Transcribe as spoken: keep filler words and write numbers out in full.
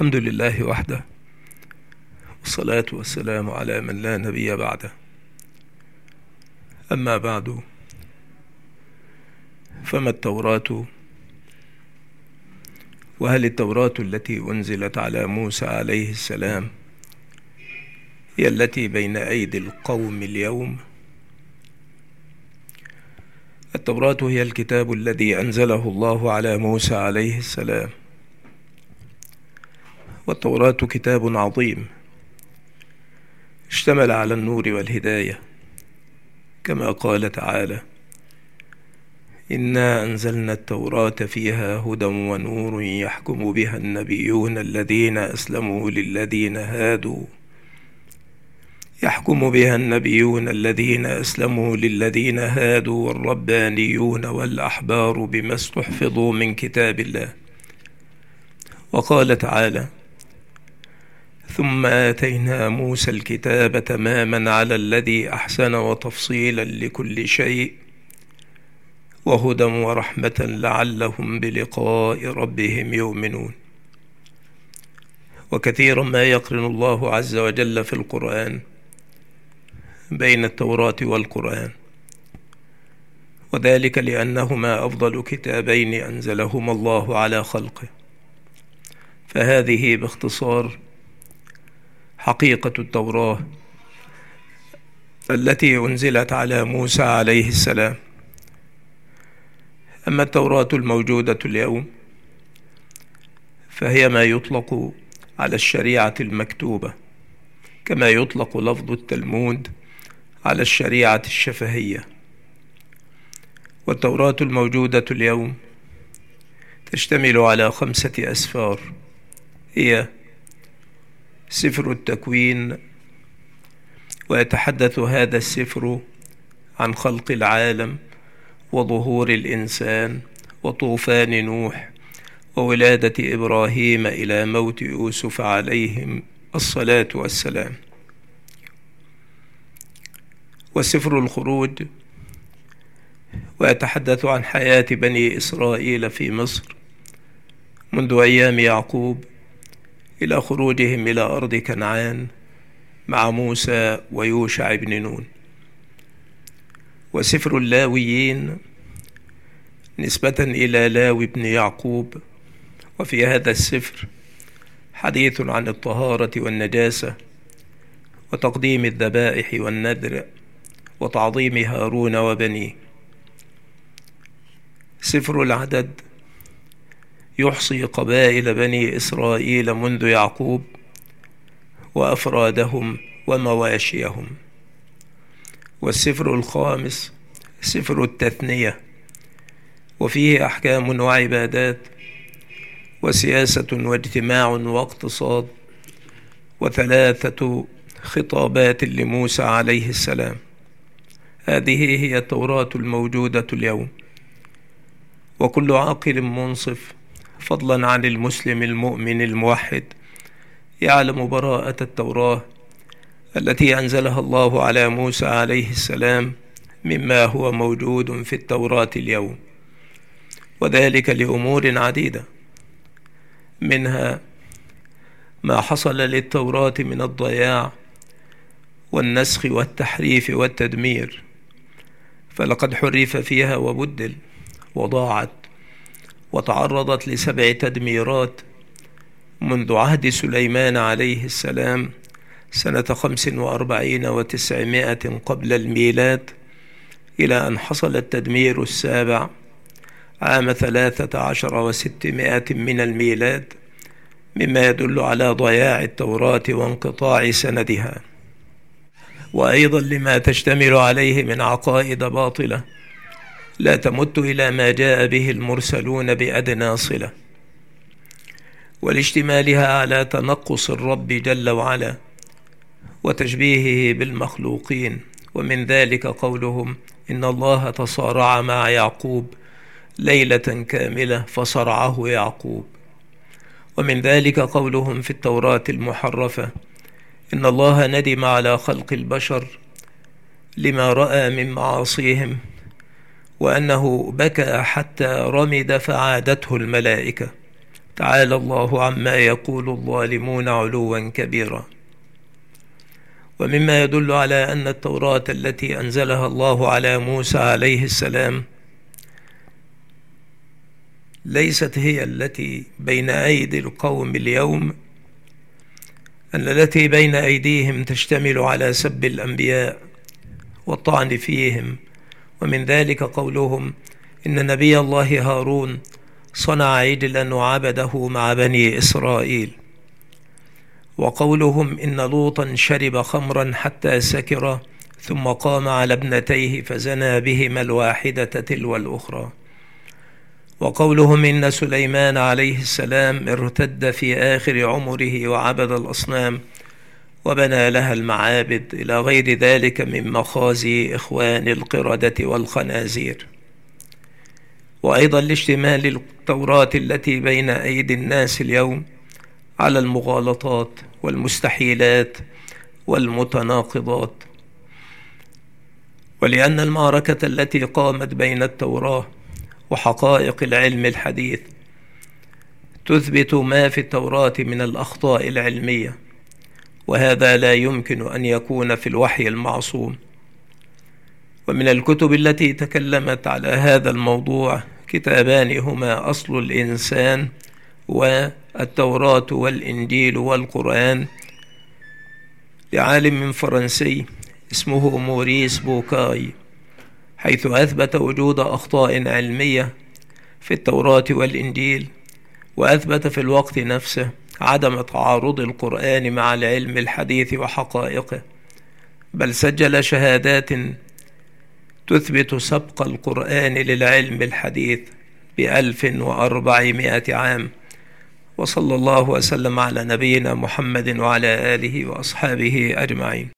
الحمد لله وحده، والصلاة والسلام على من لا نبي بعده. أما بعد، فما التوراة؟ وهل التوراة التي أنزلت على موسى عليه السلام هي التي بين أيدي القوم اليوم؟ التوراة هي الكتاب الذي أنزله الله على موسى عليه السلام، والتوراة كتاب عظيم اشتمل على النور والهداية، كما قال تعالى: إنا أنزلنا التوراة فيها هدى ونور يحكم بها النبيون الذين أسلموا للذين هادوا يحكم بها النبيون الذين أسلموا للذين هادوا والربانيون والأحبار بما استحفظوا من كتاب الله. وقال تعالى: ثم آتينا موسى الكتاب تماما على الذي أحسن وتفصيلا لكل شيء وهدى ورحمة لعلهم بلقاء ربهم يؤمنون. وكثيرا ما يقرن الله عز وجل في القرآن بين التوراة والقرآن، وذلك لأنهما أفضل كتابين أنزلهما الله على خلقه. فهذه باختصار حقيقة التوراة التي أنزلت على موسى عليه السلام. أما التوراة الموجودة اليوم فهي ما يطلق على الشريعة المكتوبة، كما يطلق لفظ التلمود على الشريعة الشفهية. والتوراة الموجودة اليوم تشتمل على خمسة أسفار، هي سفر التكوين، ويتحدث هذا السفر عن خلق العالم وظهور الإنسان وطوفان نوح وولادة إبراهيم إلى موت يوسف عليهم الصلاة والسلام. وسفر الخروج، ويتحدث عن حياة بني إسرائيل في مصر منذ أيام يعقوب إلى خروجهم إلى أرض كنعان مع موسى ويوشع بن نون. وسفر اللاويين نسبة إلى لاوي بن يعقوب، وفي هذا السفر حديث عن الطهارة والنجاسة وتقديم الذبائح والنذر وتعظيم هارون وبنيه. سفر العدد يحصي قبائل بني إسرائيل منذ يعقوب وأفرادهم ومواشيهم. والسفر الخامس سفر التثنية، وفيه أحكام وعبادات وسياسة واجتماع واقتصاد وثلاثة خطابات لموسى عليه السلام. هذه هي التوراة الموجودة اليوم. وكل عاقل منصف فضلا عن المسلم المؤمن الموحد يعلم براءة التوراة التي أنزلها الله على موسى عليه السلام مما هو موجود في التوراة اليوم، وذلك لأمور عديدة، منها ما حصل للتوراة من الضياع والنسخ والتحريف والتدمير، فلقد حرف فيها وبدل وضاعت وتعرضت لسبع تدميرات منذ عهد سليمان عليه السلام سنة خمس وأربعين وتسعمائة قبل الميلاد، إلى أن حصل التدمير السابع عام ثلاثة عشر وستمائة من الميلاد، مما يدل على ضياع التوراة وانقطاع سندها، وأيضا لما تشتمل عليه من عقائد باطلة لا تمت إلى ما جاء به المرسلون بأدنى صلة، ولاشتمالها على تنقص الرب جل وعلا وتشبيهه بالمخلوقين. ومن ذلك قولهم: إن الله تصارع مع يعقوب ليلة كاملة فصرعه يعقوب. ومن ذلك قولهم في التوراة المحرفة: إن الله ندم على خلق البشر لما رأى من معاصيهم، وأنه بكى حتى رمد فعادته الملائكة، تعالى الله عما يقول الظالمون علوا كبيرا. ومما يدل على أن التوراة التي أنزلها الله على موسى عليه السلام ليست هي التي بين أيدي القوم اليوم، أن التي بين أيديهم تشتمل على سب الأنبياء والطعن فيهم، ومن ذلك قولهم إن نبي الله هارون صنع عجلا وعبده مع بني إسرائيل، وقولهم إن لوطا شرب خمرا حتى سكر ثم قام على ابنتيه فزنى بهما الواحدة تلو الأخرى، وقولهم إن سليمان عليه السلام ارتد في آخر عمره وعبد الأصنام وبنى لها المعابد، إلى غير ذلك من مخازي إخوان القردة والخنازير. وأيضا لاشتمال التوراة التي بين أيدي الناس اليوم على المغالطات والمستحيلات والمتناقضات. ولأن المعركة التي قامت بين التوراة وحقائق العلم الحديث تثبت ما في التوراة من الأخطاء العلمية، وهذا لا يمكن أن يكون في الوحي المعصوم. ومن الكتب التي تكلمت على هذا الموضوع كتابان هما أصل الإنسان والتوراة والإنجيل والقرآن لعالم فرنسي اسمه موريس بوكاي، حيث أثبت وجود أخطاء علمية في التوراة والإنجيل، وأثبت في الوقت نفسه عدم تعارض القرآن مع العلم الحديث وحقائقه، بل سجل شهادات تثبت سبق القرآن للعلم الحديث بألف وأربعمائة عام. وصلى الله وسلم على نبينا محمد وعلى آله وأصحابه أجمعين.